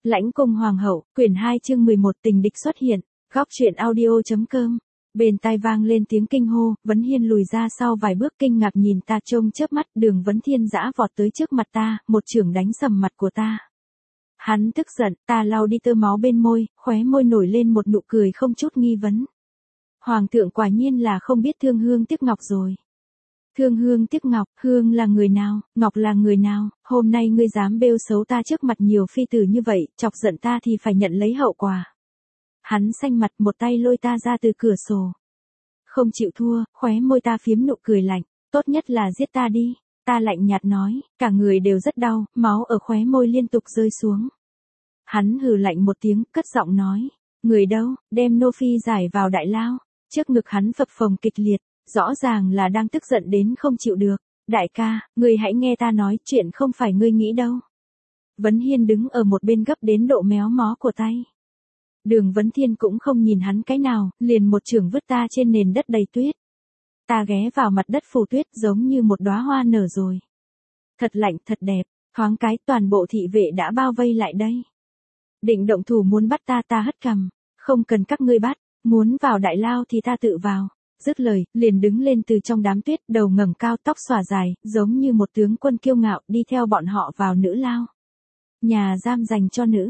Lãnh cung hoàng hậu, quyển 2 chương 11 tình địch xuất hiện, góc truyện audio.com. Bên tai vang lên tiếng kinh hô, Vấn Hiên lùi ra sau vài bước kinh ngạc nhìn ta trông chớp mắt, Đường Vấn Thiên dã vọt tới trước mặt ta, một chưởng đánh sầm mặt của ta. Hắn tức giận, ta lau đi tơ máu bên môi, khóe môi nổi lên một nụ cười không chút nghi vấn. Hoàng thượng quả nhiên là không biết thương hương tiếc ngọc rồi. Thương hương tiếc ngọc, hương là người nào, ngọc là người nào, hôm nay ngươi dám bêu xấu ta trước mặt nhiều phi tử như vậy, chọc giận ta thì phải nhận lấy hậu quả. Hắn xanh mặt một tay lôi ta ra từ cửa sổ. Không chịu thua, khóe môi ta phiếm nụ cười lạnh, tốt nhất là giết ta đi. Ta lạnh nhạt nói, cả người đều rất đau, máu ở khóe môi liên tục rơi xuống. Hắn hừ lạnh một tiếng, cất giọng nói, người đâu, đem Nô Phi giải vào đại lao. Trước ngực hắn phập phồng kịch liệt, rõ ràng là đang tức giận đến không chịu được. Đại ca, ngươi hãy nghe ta nói, chuyện không phải ngươi nghĩ đâu. Vấn Hiên đứng ở một bên gấp đến độ méo mó của tay. Đường Vấn Thiên cũng không nhìn hắn cái nào, liền một chưởng vứt ta trên nền đất đầy tuyết. Ta ghé vào mặt đất phủ tuyết giống như một đóa hoa nở rồi. Thật lạnh, thật đẹp, thoáng cái toàn bộ thị vệ đã bao vây lại đây. Định động thủ muốn bắt ta hất cằm, không cần các ngươi bắt, muốn vào đại lao thì ta tự vào. Dứt lời, liền đứng lên từ trong đám tuyết, đầu ngẩng cao, tóc xõa dài, giống như một tướng quân kiêu ngạo, đi theo bọn họ vào nữ lao. Nhà giam dành cho nữ.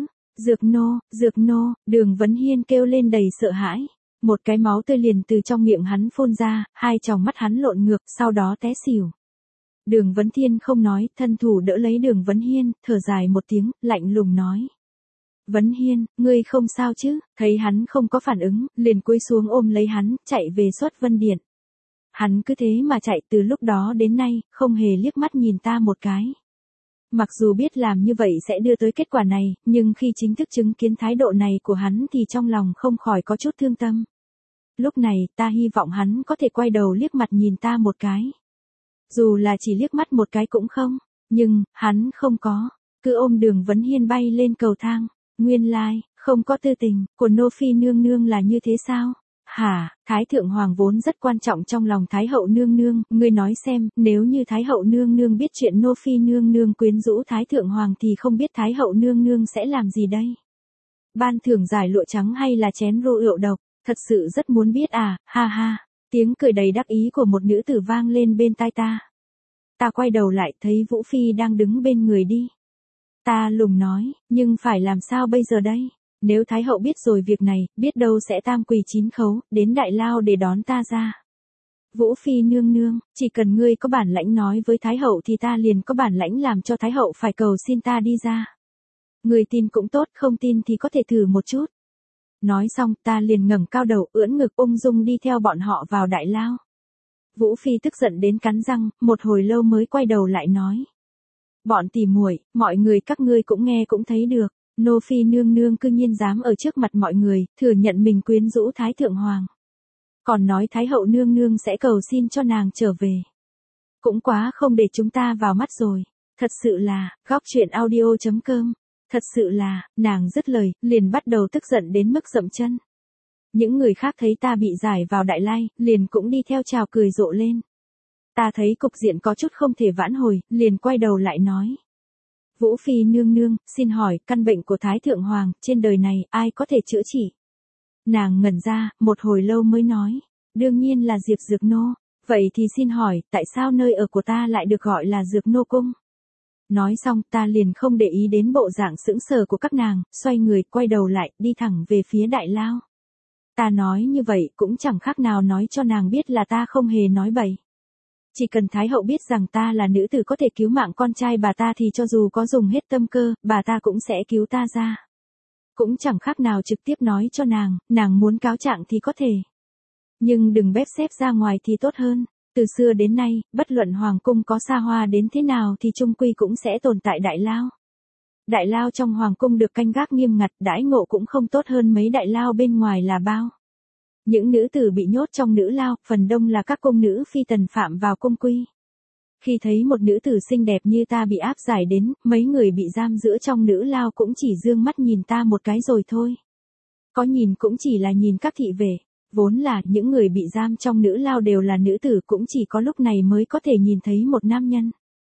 Dược nô, Đường Vấn Hiên kêu lên đầy sợ hãi. Một cái máu tươi liền từ trong miệng hắn phun ra, hai tròng mắt hắn lộn ngược, sau đó té xỉu. Đường Vấn Thiên không nói, thân thủ đỡ lấy Đường Vấn Hiên, thở dài một tiếng, lạnh lùng nói. Vấn Hiên, ngươi không sao chứ? Thấy hắn không có phản ứng, liền cúi xuống ôm lấy hắn, chạy về Xuất Vân Điện. Hắn cứ thế mà chạy từ lúc đó đến nay, không hề liếc mắt nhìn ta một cái. Mặc dù biết làm như vậy sẽ đưa tới kết quả này, nhưng khi chính thức chứng kiến thái độ này của hắn thì trong lòng không khỏi có chút thương tâm. Lúc này, ta hy vọng hắn có thể quay đầu liếc mặt nhìn ta một cái. Dù là chỉ liếc mắt một cái cũng không, nhưng, hắn không có, cứ ôm Đường Vấn Hiên bay lên cầu thang. Nguyên lai, không có tư tình, của Nô Phi nương nương là như thế sao? Hả, Thái Thượng Hoàng vốn rất quan trọng trong lòng Thái Hậu nương nương, ngươi nói xem, nếu như Thái Hậu nương nương biết chuyện Nô Phi nương nương quyến rũ Thái Thượng Hoàng thì không biết Thái Hậu nương nương sẽ làm gì đây? Ban thưởng giải lụa trắng hay là chén rượu độc, thật sự rất muốn biết à, ha ha, tiếng cười đầy đắc ý của một nữ tử vang lên bên tai ta. Ta quay đầu lại thấy Vũ Phi đang đứng bên người đi. Ta lùng nói, nhưng phải làm sao bây giờ đây? Nếu Thái Hậu biết rồi việc này, biết đâu sẽ tam quỳ chín khấu, đến đại lao để đón ta ra. Vũ Phi nương nương, chỉ cần ngươi có bản lãnh nói với Thái Hậu thì ta liền có bản lãnh làm cho Thái Hậu phải cầu xin ta đi ra. Người tin cũng tốt, không tin thì có thể thử một chút. Nói xong, ta liền ngẩng cao đầu, ưỡn ngực ung dung đi theo bọn họ vào đại lao. Vũ Phi tức giận đến cắn răng, một hồi lâu mới quay đầu lại nói. Bọn tỉ muội, mọi người các ngươi cũng nghe cũng thấy được, Nô Phi nương nương cư nhiên dám ở trước mặt mọi người, thừa nhận mình quyến rũ Thái Thượng Hoàng. Còn nói Thái Hậu nương nương sẽ cầu xin cho nàng trở về. Cũng quá không để chúng ta vào mắt rồi, thật sự là, góc truyện audio.com, thật sự là, nàng dứt lời, liền bắt đầu tức giận đến mức dậm chân. Những người khác thấy ta bị giải vào đại lai, liền cũng đi theo chào cười rộ lên. Ta thấy cục diện có chút không thể vãn hồi, liền quay đầu lại nói. Vũ Phi nương nương, xin hỏi, căn bệnh của Thái Thượng Hoàng, trên đời này, ai có thể chữa trị? Nàng ngẩn ra, một hồi lâu mới nói. Đương nhiên là Diệp Dược Nô. Vậy thì xin hỏi, tại sao nơi ở của ta lại được gọi là Dược Nô Cung? Nói xong, ta liền không để ý đến bộ dạng sững sờ của các nàng, xoay người, quay đầu lại, đi thẳng về phía đại lao. Ta nói như vậy, cũng chẳng khác nào nói cho nàng biết là ta không hề nói bậy. Chỉ cần Thái Hậu biết rằng ta là nữ tử có thể cứu mạng con trai bà ta thì cho dù có dùng hết tâm cơ, bà ta cũng sẽ cứu ta ra. Cũng chẳng khác nào trực tiếp nói cho nàng muốn cáo trạng thì có thể. Nhưng đừng bếp xếp ra ngoài thì tốt hơn. Từ xưa đến nay, bất luận hoàng cung có xa hoa đến thế nào thì chung quy cũng sẽ tồn tại đại lao. Đại lao trong hoàng cung được canh gác nghiêm ngặt, đãi ngộ cũng không tốt hơn mấy đại lao bên ngoài là bao. Những nữ tử bị nhốt trong nữ lao, phần đông là các cung nữ phi tần phạm vào cung quy. Khi thấy một nữ tử xinh đẹp như ta bị áp giải đến, mấy người bị giam giữa trong nữ lao cũng chỉ dương mắt nhìn ta một cái rồi thôi. Có nhìn cũng chỉ là nhìn các thị vệ. Vốn là những người bị giam trong nữ lao đều là nữ tử, cũng chỉ có lúc này mới có thể nhìn thấy một nam nhân.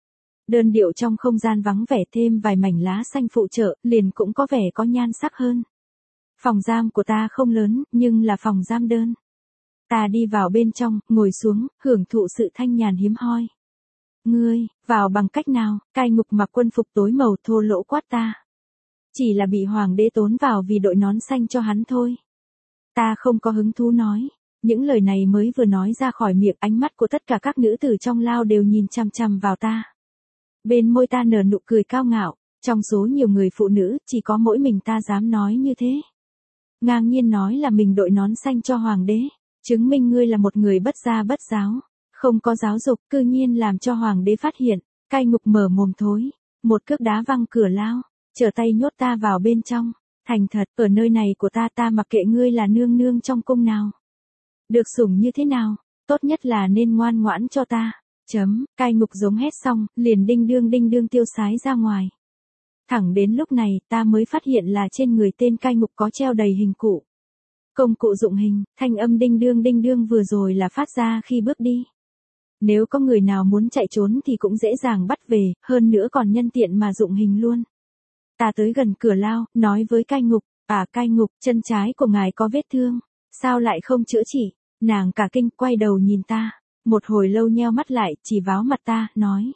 Đơn điệu trong không gian vắng vẻ thêm vài mảnh lá xanh phụ trợ, liền cũng có vẻ có nhan sắc hơn. Phòng giam của ta không lớn, nhưng là phòng giam đơn. Ta đi vào bên trong, ngồi xuống, hưởng thụ sự thanh nhàn hiếm hoi. Ngươi, vào bằng cách nào? Cai ngục mặc quân phục tối màu thô lỗ quát ta. Chỉ là bị hoàng đế tốn vào vì đội nón xanh cho hắn thôi. Ta không có hứng thú nói. Những lời này mới vừa nói ra khỏi miệng, ánh mắt của tất cả các nữ tử trong lao đều nhìn chằm chằm vào ta. Bên môi ta nở nụ cười cao ngạo, trong số nhiều người phụ nữ, chỉ có mỗi mình ta dám nói như thế. Ngang nhiên nói là mình đội nón xanh cho hoàng đế, chứng minh ngươi là một người bất gia bất giáo, không có giáo dục, cư nhiên làm cho hoàng đế phát hiện. Cai ngục mở mồm thối, một cước đá văng cửa lao, trở tay nhốt ta vào bên trong. Thành thật, ở nơi này của ta mặc kệ ngươi là nương nương trong cung nào. Được sủng như thế nào, tốt nhất là nên ngoan ngoãn cho ta. Cai ngục giống hét xong, liền đinh đương tiêu sái ra ngoài. Thẳng đến lúc này, ta mới phát hiện là trên người tên cai ngục có treo đầy hình cụ. Công cụ dụng hình, thanh âm đinh đương vừa rồi là phát ra khi bước đi. Nếu có người nào muốn chạy trốn thì cũng dễ dàng bắt về, hơn nữa còn nhân tiện mà dụng hình luôn. Ta tới gần cửa lao, nói với cai ngục, cai ngục, chân trái của ngài có vết thương, sao lại không chữa trị? Nàng cả kinh quay đầu nhìn ta, một hồi lâu nheo mắt lại, chỉ vào mặt ta, nói.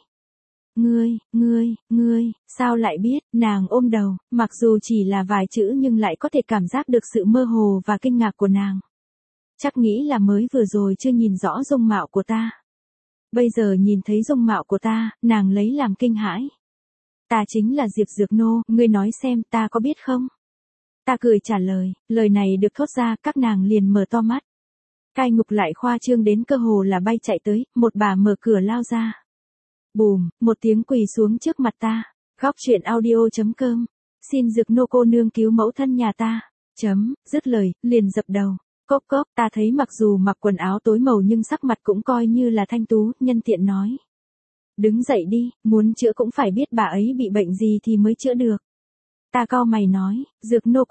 Ngươi, sao lại biết? Nàng ôm đầu, mặc dù chỉ là vài chữ nhưng lại có thể cảm giác được sự mơ hồ và kinh ngạc của nàng. Chắc nghĩ là mới vừa rồi chưa nhìn rõ dung mạo của ta. Bây giờ nhìn thấy dung mạo của ta, nàng lấy làm kinh hãi. Ta chính là Diệp Dược Nô, ngươi nói xem ta có biết không? Ta cười trả lời, lời này được thốt ra, các nàng liền mở to mắt. Cai ngục lại khoa trương đến cơ hồ là bay chạy tới, một bà mở cửa lao ra. Bùm, một tiếng quỳ xuống trước mặt ta. Góc truyện audio.com. Xin Dược Nô cô nương cứu mẫu thân nhà ta. Dứt lời, liền dập đầu. Cốc cốc, ta thấy mặc dù mặc quần áo tối màu nhưng sắc mặt cũng coi như là thanh tú, nhân tiện nói. Đứng dậy đi, muốn chữa cũng phải biết bà ấy bị bệnh gì thì mới chữa được. Ta cau mày nói, Dược Nô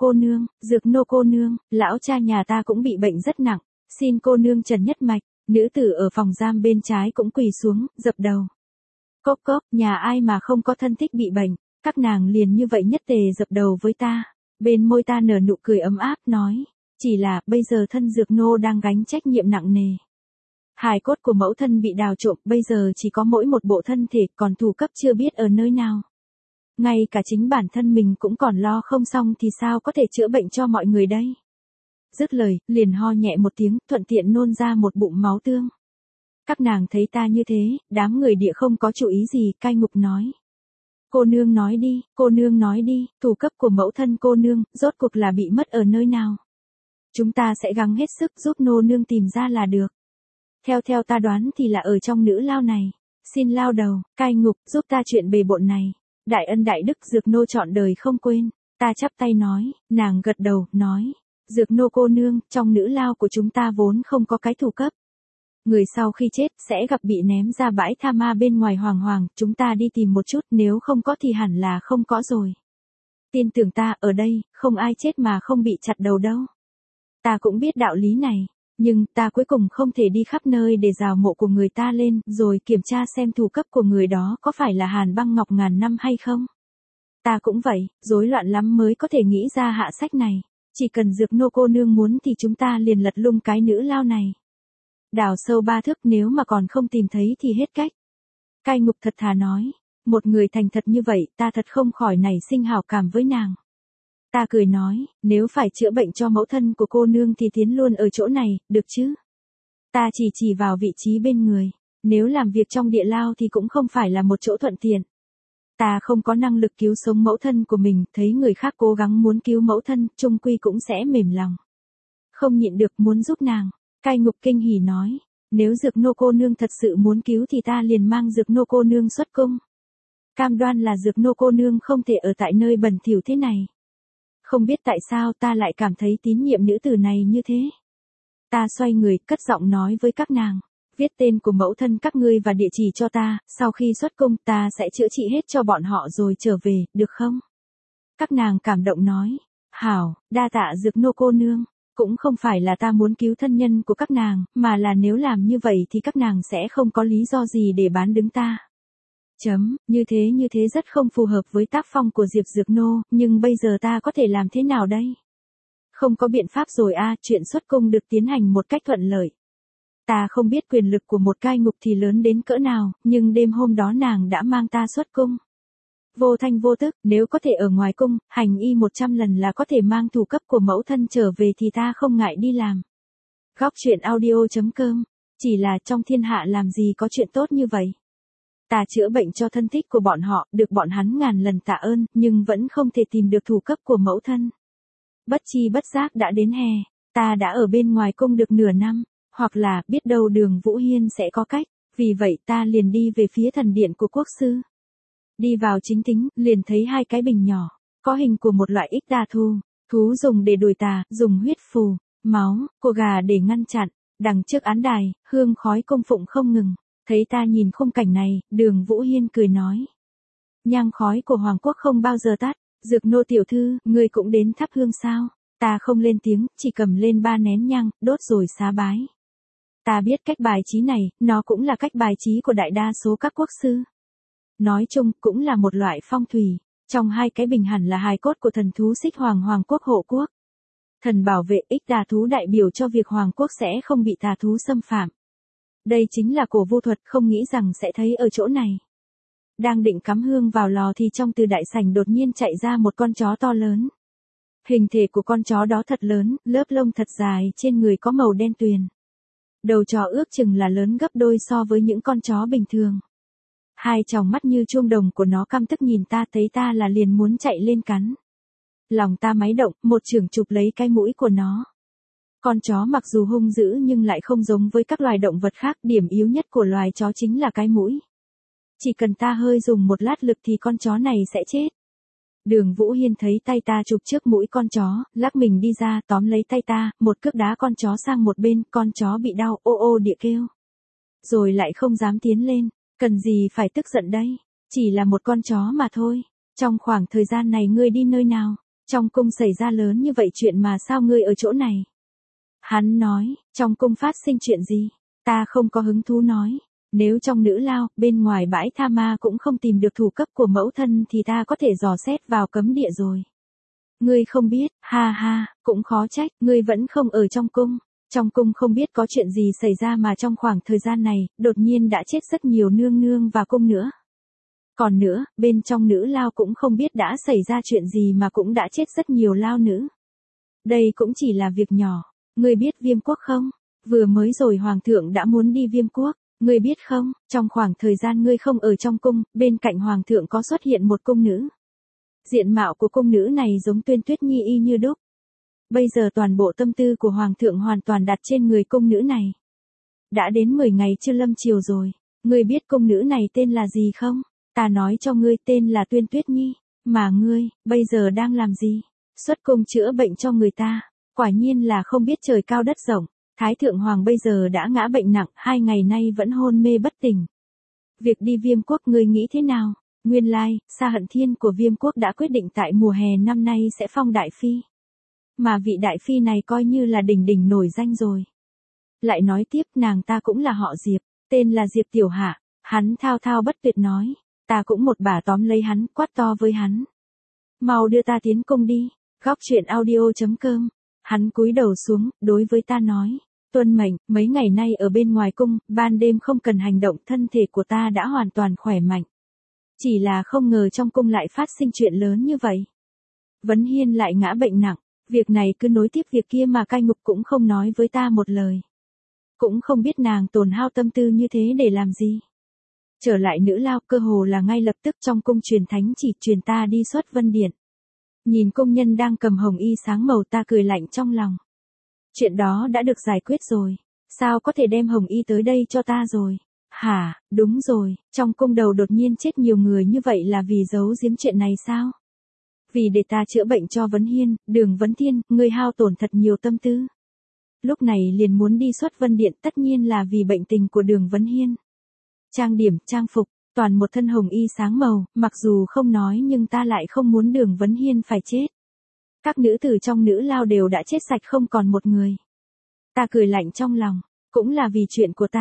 cô nương, lão cha nhà ta cũng bị bệnh rất nặng, xin cô nương trần nhất mạch. Nữ tử ở phòng giam bên trái cũng quỳ xuống, dập đầu. Cốc cốc, nhà ai mà không có thân thích bị bệnh, các nàng liền như vậy nhất tề dập đầu với ta. Bên môi ta nở nụ cười ấm áp, nói, chỉ là bây giờ thân Dược Nô đang gánh trách nhiệm nặng nề. Hài cốt của mẫu thân bị đào trộm, bây giờ chỉ có mỗi một bộ thân thể, còn thủ cấp chưa biết ở nơi nào. Ngay cả chính bản thân mình cũng còn lo không xong thì sao có thể chữa bệnh cho mọi người đây. Dứt lời, liền ho nhẹ một tiếng, thuận tiện nôn ra một bụng máu tương. Các nàng thấy ta như thế, đám người địa không có chú ý gì, cai ngục nói. Cô nương nói đi, thủ cấp của mẫu thân cô nương, rốt cuộc là bị mất ở nơi nào. Chúng ta sẽ gắng hết sức giúp nô nương tìm ra là được. Theo ta đoán thì là ở trong nữ lao này. Xin lao đầu, cai ngục, giúp ta chuyện bề bộn này. Đại ân đại đức Dược Nô trọn đời không quên. Ta chắp tay nói, nàng gật đầu, nói. Dược Nô cô nương, trong nữ lao của chúng ta vốn không có cái thủ cấp. Người sau khi chết sẽ gặp bị ném ra bãi tha ma bên ngoài hoàng, chúng ta đi tìm một chút, nếu không có thì hẳn là không có rồi. Tin tưởng ta, ở đây, không ai chết mà không bị chặt đầu đâu. Ta cũng biết đạo lý này, nhưng ta cuối cùng không thể đi khắp nơi để rào mộ của người ta lên, rồi kiểm tra xem thủ cấp của người đó có phải là Hàn Băng Ngọc ngàn năm hay không. Ta cũng vậy, rối loạn lắm mới có thể nghĩ ra hạ sách này. Chỉ cần Dược Nô cô nương muốn thì chúng ta liền lật lung cái nữ lao này. Đào sâu 3 thước, nếu mà còn không tìm thấy thì hết cách. Cai ngục thật thà nói, một người thành thật như vậy ta thật không khỏi nảy sinh hảo cảm với nàng. Ta cười nói, nếu phải chữa bệnh cho mẫu thân của cô nương thì tiến luôn ở chỗ này, được chứ? Ta chỉ vào vị trí bên người, nếu làm việc trong địa lao thì cũng không phải là một chỗ thuận tiện. Ta không có năng lực cứu sống mẫu thân của mình, thấy người khác cố gắng muốn cứu mẫu thân, chung quy cũng sẽ mềm lòng. Không nhịn được muốn giúp nàng. Cai ngục kinh hỉ nói, nếu Dược Nô cô nương thật sự muốn cứu thì ta liền mang Dược Nô cô nương xuất cung. Cam đoan là Dược Nô cô nương không thể ở tại nơi bẩn thỉu thế này. Không biết tại sao ta lại cảm thấy tín nhiệm nữ tử này như thế. Ta xoay người, cất giọng nói với các nàng, viết tên của mẫu thân các ngươi và địa chỉ cho ta, sau khi xuất cung ta sẽ chữa trị hết cho bọn họ rồi trở về, được không? Các nàng cảm động nói, hảo, đa tạ Dược Nô cô nương. Cũng không phải là ta muốn cứu thân nhân của các nàng, mà là nếu làm như vậy thì các nàng sẽ không có lý do gì để bán đứng ta. Như thế rất không phù hợp với tác phong của Diệp Dược Nô, nhưng bây giờ ta có thể làm thế nào đây? Không có biện pháp rồi a, chuyện xuất cung được tiến hành một cách thuận lợi. Ta không biết quyền lực của một cai ngục thì lớn đến cỡ nào, nhưng đêm hôm đó nàng đã mang ta xuất cung. Vô thanh vô tức, nếu có thể ở ngoài cung, hành y 100 lần là có thể mang thủ cấp của mẫu thân trở về thì ta không ngại đi làm. Góc truyện audio.com. Chỉ là trong thiên hạ làm gì có chuyện tốt như vậy. Ta chữa bệnh cho thân thích của bọn họ, được bọn hắn ngàn lần tạ ơn, nhưng vẫn không thể tìm được thủ cấp của mẫu thân. Bất chi bất giác đã đến hè, ta đã ở bên ngoài cung được nửa năm, hoặc là biết đâu Đường Vũ Hiên sẽ có cách, vì vậy ta liền đi về phía thần điện của quốc sư. Đi vào chính tính, liền thấy hai cái bình nhỏ, có hình của một loại ích đa thú dùng để đuổi tà, dùng huyết phù, máu, của gà để ngăn chặn, đằng trước án đài, hương khói cung phụng không ngừng. Thấy ta nhìn khung cảnh này, Đường Vũ Hiên cười nói. Nhang khói của Hoàng Quốc không bao giờ tắt, Dược Nô tiểu thư, ngươi cũng đến thắp hương sao? Ta không lên tiếng, chỉ cầm lên 3 nén nhang, đốt rồi xá bái. Ta biết cách bài trí này, nó cũng là cách bài trí của đại đa số các quốc sư. Nói chung, cũng là một loại phong thủy. Trong hai cái bình hẳn là hài cốt của thần thú Xích Hoàng Hoàng Quốc hộ quốc. Thần bảo vệ ích đà thú đại biểu cho việc Hoàng Quốc sẽ không bị tà thú xâm phạm. Đây chính là cổ vu thuật, không nghĩ rằng sẽ thấy ở chỗ này. Đang định cắm hương vào lò thì trong từ đại sảnh đột nhiên chạy ra một con chó to lớn. Hình thể của con chó đó thật lớn, lớp lông thật dài, trên người có màu đen tuyền. Đầu chó ước chừng là lớn gấp đôi so với những con chó bình thường. Hai tròng mắt như chuông đồng của nó căm tức nhìn ta, thấy ta là liền muốn chạy lên cắn. Lòng ta máy động, một chưởng chụp lấy cái mũi của nó. Con chó mặc dù hung dữ nhưng lại không giống với các loài động vật khác, điểm yếu nhất của loài chó chính là cái mũi. Chỉ cần ta hơi dùng một lát lực thì con chó này sẽ chết. Đường Vũ Hiên thấy tay ta chụp trước mũi con chó, lắc mình đi ra, tóm lấy tay ta, một cước đá con chó sang một bên, con chó bị đau, ô ô địa kêu. Rồi lại không dám tiến lên, cần gì phải tức giận đây, chỉ là một con chó mà thôi. Trong khoảng thời gian này ngươi đi nơi nào? Trong cung xảy ra lớn như vậy chuyện mà sao ngươi ở chỗ này? Hắn nói, trong cung phát sinh chuyện gì? Ta không có hứng thú nói. Nếu trong nữ lao, bên ngoài bãi tha ma cũng không tìm được thủ cấp của mẫu thân thì ta có thể dò xét vào cấm địa rồi. Ngươi không biết, ha ha, cũng khó trách, ngươi vẫn không ở trong cung. Trong cung không biết có chuyện gì xảy ra mà trong khoảng thời gian này, đột nhiên đã chết rất nhiều nương nương và cung nữa. Còn nữa, bên trong nữ lao cũng không biết đã xảy ra chuyện gì mà cũng đã chết rất nhiều lao nữ. Đây cũng chỉ là việc nhỏ. Ngươi biết Viêm Quốc không? Vừa mới rồi Hoàng thượng đã muốn đi Viêm Quốc. Ngươi biết không, trong khoảng thời gian ngươi không ở trong cung, bên cạnh Hoàng thượng có xuất hiện một cung nữ. Diện mạo của cung nữ này giống Tuyên Tuyết Nhi y như đúc. Bây giờ toàn bộ tâm tư của Hoàng thượng hoàn toàn đặt trên người cung nữ này. Đã đến 10 ngày chưa lâm chiều rồi. Ngươi biết cung nữ này tên là gì không? Ta nói cho ngươi, tên là Tuyên Tuyết Nhi. Mà ngươi, bây giờ đang làm gì? Xuất cung chữa bệnh cho người ta. Quả nhiên là không biết trời cao đất rộng. Thái thượng hoàng bây giờ đã ngã bệnh nặng, 2 ngày nay vẫn hôn mê bất tỉnh. Việc đi Viêm Quốc ngươi nghĩ thế nào? Nguyên lai, Sa Hận Thiên của Viêm Quốc đã quyết định tại mùa hè năm nay sẽ phong đại phi. Mà vị đại phi này coi như là đỉnh đỉnh nổi danh rồi. Lại nói tiếp, nàng ta cũng là họ Diệp, tên là Diệp Tiểu Hạ. Hắn thao thao bất tuyệt nói, ta cũng một bà tóm lấy hắn, quát to với hắn. Mau đưa ta tiến cung đi. Góc truyện audio.com. Hắn cúi đầu xuống, đối với ta nói. Tuân mệnh, mấy ngày nay ở bên ngoài cung, ban đêm không cần hành động, thân thể của ta đã hoàn toàn khỏe mạnh. Chỉ là không ngờ trong cung lại phát sinh chuyện lớn như vậy. Vấn Hiên lại ngã bệnh nặng, việc này cứ nối tiếp việc kia mà cai ngục cũng không nói với ta một lời. Cũng không biết nàng tổn hao tâm tư như thế để làm gì. Trở lại nữ lao, cơ hồ là ngay lập tức trong cung truyền thánh chỉ truyền ta đi xuất Vân Điện. Nhìn công nhân đang cầm hồng y sáng màu, ta cười lạnh trong lòng. Chuyện đó đã được giải quyết rồi, sao có thể đem hồng y tới đây cho ta rồi? Hả, đúng rồi, trong cung đầu đột nhiên chết nhiều người như vậy là vì giấu giếm chuyện này sao? Vì để ta chữa bệnh cho Vấn Hiên, Đường Vấn Thiên, ngươi hao tổn thật nhiều tâm tư. Lúc này liền muốn đi xuất Vân Điện, tất nhiên là vì bệnh tình của Đường Vấn Hiên. Trang điểm, trang phục, toàn một thân hồng y sáng màu, mặc dù không nói nhưng ta lại không muốn Đường Vấn Hiên phải chết. Các nữ tử trong nữ lao đều đã chết sạch không còn một người. Ta cười lạnh trong lòng, cũng là vì chuyện của ta.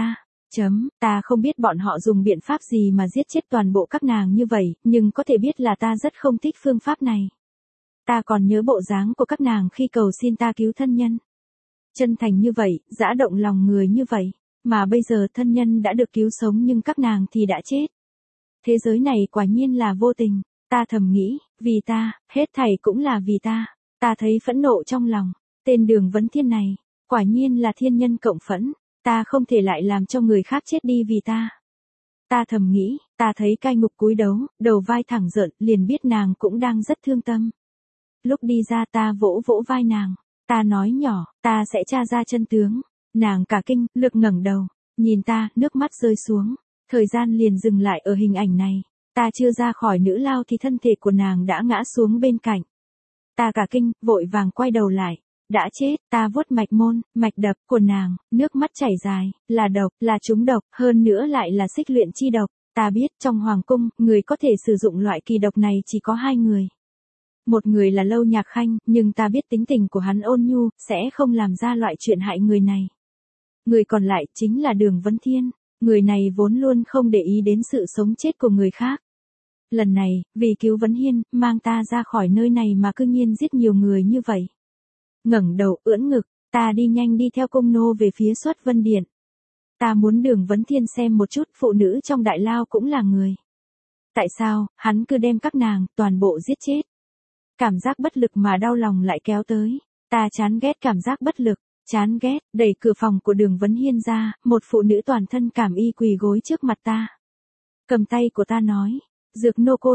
Ta không biết bọn họ dùng biện pháp gì mà giết chết toàn bộ các nàng như vậy, nhưng có thể biết là ta rất không thích phương pháp này. Ta còn nhớ bộ dáng của các nàng khi cầu xin ta cứu thân nhân. Chân thành như vậy, dã động lòng người như vậy, mà bây giờ thân nhân đã được cứu sống nhưng các nàng thì đã chết. Thế giới này quả nhiên là vô tình, ta thầm nghĩ, vì ta, hết thảy cũng là vì ta. Ta thấy phẫn nộ trong lòng, tên Đường Vấn Thiên này, quả nhiên là thiên nhân cộng phẫn, ta không thể lại làm cho người khác chết đi vì ta. Ta thầm nghĩ, ta thấy cai ngục cúi đấu, đầu vai thẳng rợn, liền biết nàng cũng đang rất thương tâm. Lúc đi ra ta vỗ vỗ vai nàng, ta nói nhỏ, ta sẽ tra ra chân tướng. Nàng cả kinh, lực ngẩng đầu, nhìn ta, nước mắt rơi xuống. Thời gian liền dừng lại ở hình ảnh này. Ta chưa ra khỏi nữ lao thì thân thể của nàng đã ngã xuống bên cạnh. Ta cả kinh, vội vàng quay đầu lại. Đã chết, ta vuốt mạch môn, mạch đập của nàng, nước mắt chảy dài, là độc, là trúng độc, hơn nữa lại là xích luyện chi độc. Ta biết trong hoàng cung, người có thể sử dụng loại kỳ độc này chỉ có 2 người. Một người là Lâu Nhạc Khanh, nhưng ta biết tính tình của hắn ôn nhu, sẽ không làm ra loại chuyện hại người này. Người còn lại chính là Đường Vấn Thiên, người này vốn luôn không để ý đến sự sống chết của người khác. Lần này, vì cứu Vấn Hiên, mang ta ra khỏi nơi này mà cư nhiên giết nhiều người như vậy. Ngẩng đầu, ưỡn ngực, ta đi nhanh đi theo cung nô về phía Xuất Vân Điện. Ta muốn Đường Vấn Thiên xem một chút phụ nữ trong đại lao cũng là người. Tại sao, hắn cứ đem các nàng, toàn bộ giết chết. Cảm giác bất lực mà đau lòng lại kéo tới. Ta chán ghét cảm giác bất lực, chán ghét, đẩy cửa phòng của Đường Vấn Hiên ra, một phụ nữ toàn thân cảm y quỳ gối trước mặt ta. Cầm tay của ta nói, Dược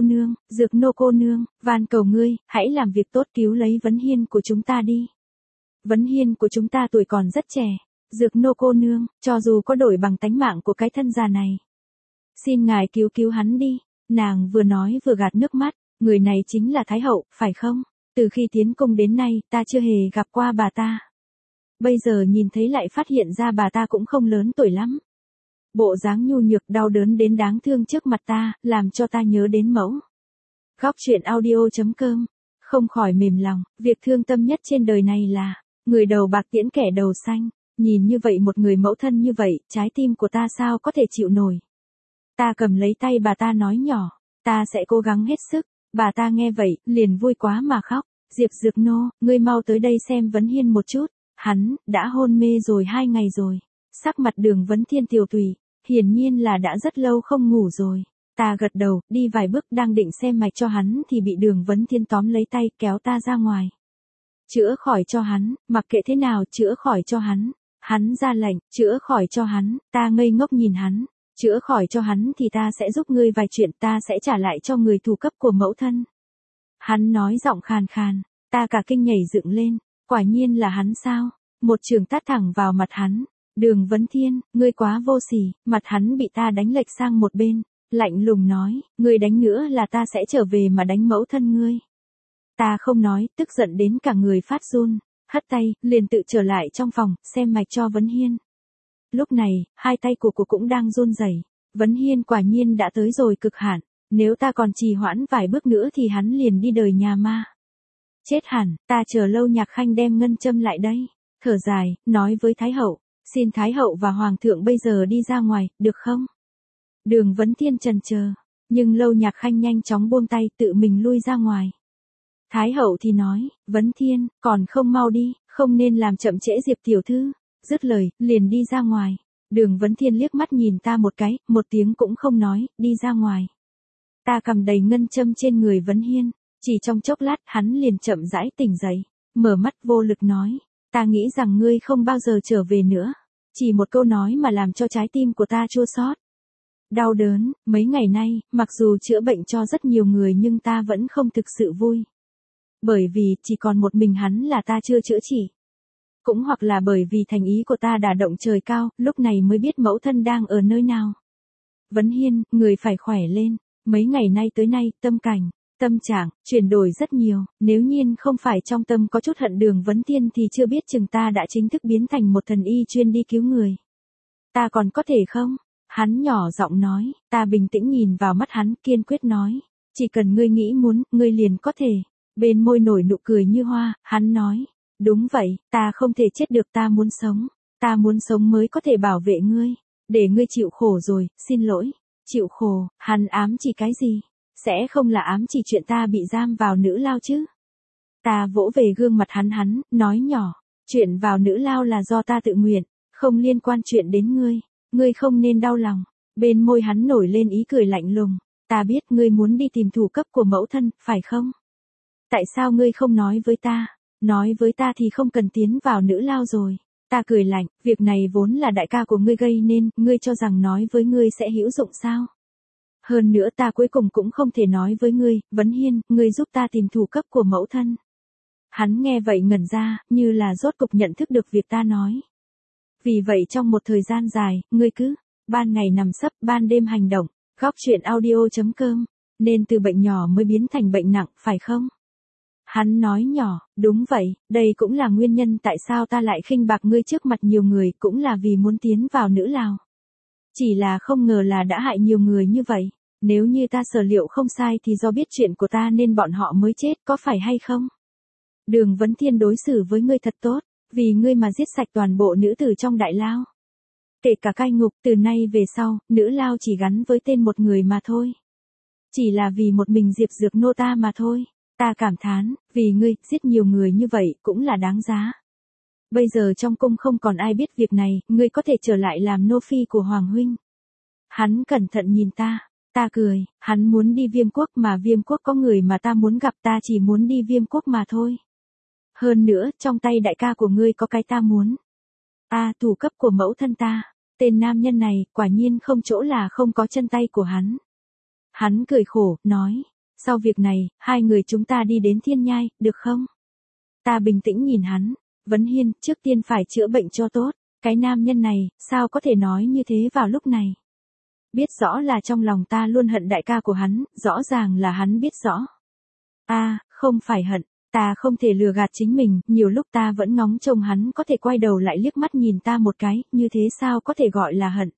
nô cô nương, van cầu ngươi, hãy làm việc tốt cứu lấy Vấn Hiên của chúng ta đi. Vấn Hiên của chúng ta tuổi còn rất trẻ, Dược nô cô nương, cho dù có đổi bằng tánh mạng của cái thân già này. Xin ngài cứu hắn đi, nàng vừa nói vừa gạt nước mắt. Người này chính là Thái Hậu, phải không? Từ khi tiến cung đến nay, ta chưa hề gặp qua bà ta. Bây giờ nhìn thấy lại phát hiện ra bà ta cũng không lớn tuổi lắm. Bộ dáng nhu nhược đau đớn đến đáng thương trước mặt ta, làm cho ta nhớ đến mẫu. Góc truyện audio.com, không khỏi mềm lòng, việc thương tâm nhất trên đời này là, người đầu bạc tiễn kẻ đầu xanh. Nhìn như vậy một người mẫu thân như vậy, trái tim của ta sao có thể chịu nổi. Ta cầm lấy tay bà ta nói nhỏ, ta sẽ cố gắng hết sức. Bà ta nghe vậy, liền vui quá mà khóc. Diệp Dược Nô, ngươi mau tới đây xem Vấn Hiên một chút. Hắn, đã hôn mê rồi 2 ngày rồi. Sắc mặt Đường Vấn Thiên tiều tùy, hiển nhiên là đã rất lâu không ngủ rồi. Ta gật đầu, đi vài bước đang định xem mạch cho hắn thì bị Đường Vấn Thiên tóm lấy tay kéo ta ra ngoài. Chữa khỏi cho hắn, mặc kệ thế nào chữa khỏi cho hắn. Hắn ra lệnh, chữa khỏi cho hắn, ta ngây ngốc nhìn hắn. Chữa khỏi cho hắn thì ta sẽ giúp ngươi vài chuyện, ta sẽ trả lại cho người thù cấp của mẫu thân. Hắn nói giọng khàn khàn, ta cả kinh nhảy dựng lên, quả nhiên là hắn sao? Một trường tát thẳng vào mặt hắn. Đường Vấn Thiên, ngươi quá vô sỉ, mặt hắn bị ta đánh lệch sang một bên, lạnh lùng nói, ngươi đánh nữa là ta sẽ trở về mà đánh mẫu thân ngươi. Ta không nói, tức giận đến cả người phát run, hất tay, liền tự trở lại trong phòng, xem mạch cho Vấn Hiên. Lúc này, hai tay của cô cũng đang run rẩy. Vấn Hiên quả nhiên đã tới rồi cực hạn, nếu ta còn trì hoãn vài bước nữa thì hắn liền đi đời nhà ma. Chết hẳn, ta chờ Lâu Nhạc Khanh đem ngân châm lại đây. Thở dài, nói với Thái Hậu, xin Thái Hậu và Hoàng thượng bây giờ đi ra ngoài, được không? Đường Vấn Thiên chần chờ, nhưng Lâu Nhạc Khanh nhanh chóng buông tay tự mình lui ra ngoài. Thái Hậu thì nói, Vấn Thiên, còn không mau đi, không nên làm chậm trễ Diệp tiểu thư. Dứt lời, liền đi ra ngoài. Đường Vấn Thiên liếc mắt nhìn ta một cái, một tiếng cũng không nói, đi ra ngoài. Ta cầm đầy ngân châm trên người Vấn Hiên, chỉ trong chốc lát hắn liền chậm rãi tỉnh dậy, mở mắt vô lực nói, ta nghĩ rằng ngươi không bao giờ trở về nữa. Chỉ một câu nói mà làm cho trái tim của ta chua xót. Đau đớn, mấy ngày nay, mặc dù chữa bệnh cho rất nhiều người nhưng ta vẫn không thực sự vui. Bởi vì, chỉ còn một mình hắn là ta chưa chữa trị. Cũng hoặc là bởi vì thành ý của ta đả động trời cao, lúc này mới biết mẫu thân đang ở nơi nào. Vấn Hiên, người phải khỏe lên, mấy ngày nay tới nay, tâm cảnh, tâm trạng, chuyển đổi rất nhiều, nếu nhiên không phải trong tâm có chút hận Đường Vấn Thiên thì chưa biết chừng ta đã chính thức biến thành một thần y chuyên đi cứu người. Ta còn có thể không? Hắn nhỏ giọng nói, ta bình tĩnh nhìn vào mắt hắn kiên quyết nói, chỉ cần ngươi nghĩ muốn, ngươi liền có thể. Bên môi nổi nụ cười như hoa, hắn nói. Đúng vậy, ta không thể chết được, ta muốn sống mới có thể bảo vệ ngươi. để ngươi chịu khổ rồi, xin lỗi. Chịu khổ, hắn ám chỉ cái gì? Sẽ không là ám chỉ chuyện ta bị giam vào nữ lao chứ? Ta vỗ về gương mặt hắn, nói nhỏ, chuyện vào nữ lao là do ta tự nguyện, không liên quan chuyện đến ngươi không nên đau lòng. Bên môi hắn nổi lên ý cười lạnh lùng, ta biết ngươi muốn đi tìm thủ cấp của mẫu thân, phải không? Tại sao ngươi không nói với ta? Nói với ta thì không cần tiến vào nữ lao rồi. Ta cười lạnh, việc này vốn là đại ca của ngươi gây nên, ngươi cho rằng nói với ngươi sẽ hữu dụng sao? Hơn nữa ta cuối cùng cũng không thể nói với ngươi, Vấn Hiên, ngươi giúp ta tìm thủ cấp của mẫu thân. Hắn nghe vậy ngẩn ra, như là rốt cục nhận thức được việc ta nói. Vì vậy trong một thời gian dài, ngươi cứ, ban ngày nằm sấp, ban đêm hành động, góc chuyện audio.com, nên từ bệnh nhỏ mới biến thành bệnh nặng, phải không? Hắn nói nhỏ, đúng vậy, đây cũng là nguyên nhân tại sao ta lại khinh bạc ngươi trước mặt nhiều người, cũng là vì muốn tiến vào nữ lao. Chỉ là không ngờ là đã hại nhiều người như vậy. Nếu như ta sở liệu không sai thì do biết chuyện của ta nên bọn họ mới chết, có phải hay không? Đường Vấn Thiên đối xử với ngươi thật tốt, vì ngươi mà giết sạch toàn bộ nữ tử trong đại lao. Kể cả cai ngục, từ nay về sau, nữ lao chỉ gắn với tên một người mà thôi. Chỉ là vì một mình Diệp Dược Nô ta mà thôi. Ta cảm thán, vì ngươi, giết nhiều người như vậy, cũng là đáng giá. Bây giờ trong cung không còn ai biết việc này, ngươi có thể trở lại làm nô phi của Hoàng huynh. Hắn cẩn thận nhìn ta. Ta cười, hắn muốn đi Viêm Quốc mà Viêm Quốc có người mà ta muốn gặp, ta chỉ muốn đi Viêm Quốc mà thôi. Hơn nữa, trong tay đại ca của ngươi có cái ta muốn. Thủ cấp của mẫu thân ta. Tên nam nhân này, quả nhiên không chỗ là không có chân tay của hắn. Hắn cười khổ, nói, sau việc này, hai người chúng ta đi đến Thiên Nhai, được không? Ta bình tĩnh nhìn hắn, Vấn Hiên, trước tiên phải chữa bệnh cho tốt. Cái nam nhân này, sao có thể nói như thế vào lúc này? Biết rõ là trong lòng ta luôn hận đại ca của hắn, rõ ràng là hắn biết rõ. Không phải hận, ta không thể lừa gạt chính mình, nhiều lúc ta vẫn ngóng trông hắn có thể quay đầu lại liếc mắt nhìn ta một cái, như thế sao có thể gọi là hận.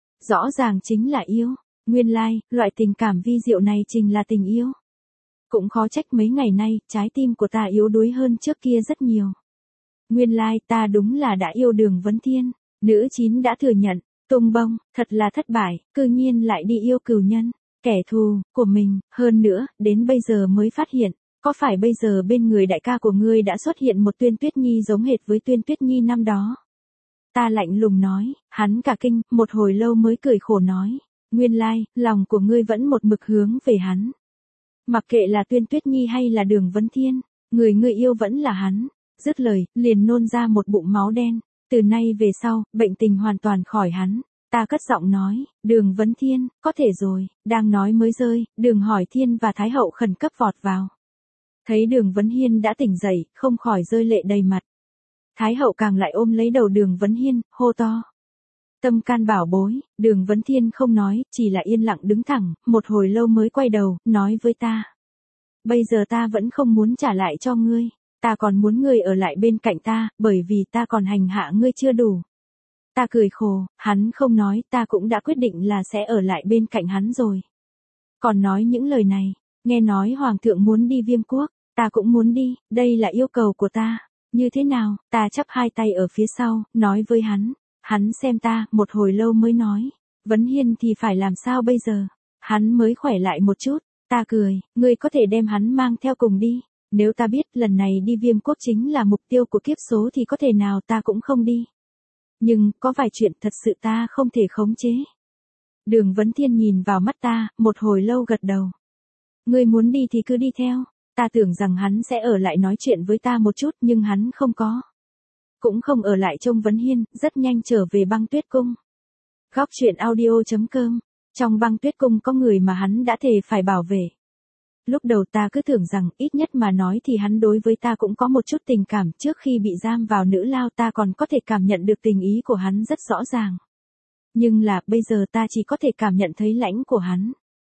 Rõ ràng chính là yêu, nguyên lai, loại tình cảm vi diệu này chính là tình yêu. Cũng khó trách mấy ngày nay, trái tim của ta yếu đuối hơn trước kia rất nhiều. Nguyên lai, ta đúng là đã yêu Đường Vấn Thiên, nữ chín đã thừa nhận. Tung bông, thật là thất bại, cư nhiên lại đi yêu cừu nhân, kẻ thù của mình, hơn nữa, đến bây giờ mới phát hiện, có phải bây giờ bên người đại ca của ngươi đã xuất hiện một Tuyên Tuyết Nhi giống hệt với Tuyên Tuyết Nhi năm đó? Ta lạnh lùng nói, hắn cả kinh, một hồi lâu mới cười khổ nói, nguyên lai, lòng của ngươi vẫn một mực hướng về hắn. Mặc kệ là Tuyên Tuyết Nhi hay là Đường Vấn Thiên, người ngươi yêu vẫn là hắn. Dứt lời, liền nôn ra một bụng máu đen. Từ nay về sau, bệnh tình hoàn toàn khỏi hắn. Ta cất giọng nói, Đường Vấn Thiên, có thể rồi, đang nói mới rơi, Đường Hỏi Thiên và Thái Hậu khẩn cấp vọt vào. Thấy Đường Vấn Hiên đã tỉnh dậy, không khỏi rơi lệ đầy mặt. Thái Hậu càng lại ôm lấy đầu Đường Vấn Hiên, hô to. Tâm can bảo bối, Đường Vấn Thiên không nói, chỉ là yên lặng đứng thẳng, một hồi lâu mới quay đầu, nói với ta. Bây giờ ta vẫn không muốn trả lại cho ngươi. Ta còn muốn ngươi ở lại bên cạnh ta, bởi vì ta còn hành hạ ngươi chưa đủ. Ta cười khổ, hắn không nói, ta cũng đã quyết định là sẽ ở lại bên cạnh hắn rồi. Còn nói những lời này, nghe nói Hoàng thượng muốn đi Viêm Quốc, ta cũng muốn đi, đây là yêu cầu của ta. Như thế nào, ta chắp hai tay ở phía sau, nói với hắn. Hắn xem ta, một hồi lâu mới nói. Vấn Hiên thì phải làm sao bây giờ? Hắn mới khỏe lại một chút, ta cười, ngươi có thể đem hắn mang theo cùng đi. Nếu ta biết lần này đi Viêm Quốc chính là mục tiêu của kiếp số thì có thể nào ta cũng không đi. Nhưng, có vài chuyện thật sự ta không thể khống chế. Đường Vấn Thiên nhìn vào mắt ta, một hồi lâu gật đầu. Ngươi muốn đi thì cứ đi theo. Ta tưởng rằng hắn sẽ ở lại nói chuyện với ta một chút nhưng hắn không có. Cũng không ở lại trông Vấn Hiên, rất nhanh trở về Băng Tuyết Cung. Góc chuyện audio.com. Trong Băng Tuyết Cung có người mà hắn đã thề phải bảo vệ. Lúc đầu ta cứ tưởng rằng ít nhất mà nói thì hắn đối với ta cũng có một chút tình cảm, trước khi bị giam vào nữ lao ta còn có thể cảm nhận được tình ý của hắn rất rõ ràng. Nhưng là bây giờ ta chỉ có thể cảm nhận thấy lãnh của hắn.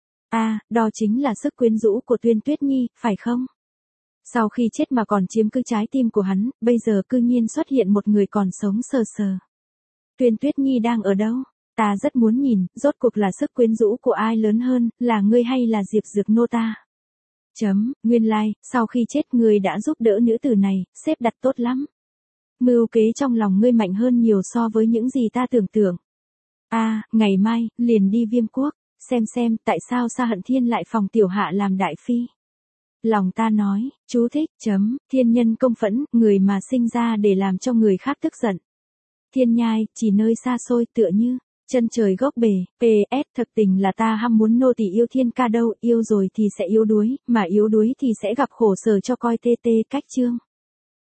Đó chính là sức quyến rũ của Tuyên Tuyết Nhi, phải không? Sau khi chết mà còn chiếm cứ trái tim của hắn, bây giờ cư nhiên xuất hiện một người còn sống sờ sờ. Tuyên Tuyết Nhi đang ở đâu? Ta rất muốn nhìn, rốt cuộc là sức quyến rũ của ai lớn hơn, là ngươi hay là Diệp Dược Nô ta? Nguyên lai, sau khi chết ngươi đã giúp đỡ nữ tử này, xếp đặt tốt lắm. Mưu kế trong lòng ngươi mạnh hơn nhiều so với những gì ta tưởng tượng. Ngày mai, liền đi Viêm Quốc, xem tại sao Sa Hận Thiên lại phòng tiểu hạ làm đại phi. Lòng ta nói, chú thích, thiên nhân công phẫn, người mà sinh ra để làm cho người khác tức giận. Thiên nhai, chỉ nơi xa xôi tựa như, chân trời góc bể, PS, thực tình là ta ham muốn nô tỳ yêu thiên ca đâu, yêu rồi thì sẽ yếu đuối, mà yếu đuối thì sẽ gặp khổ sở cho coi tê cách chương.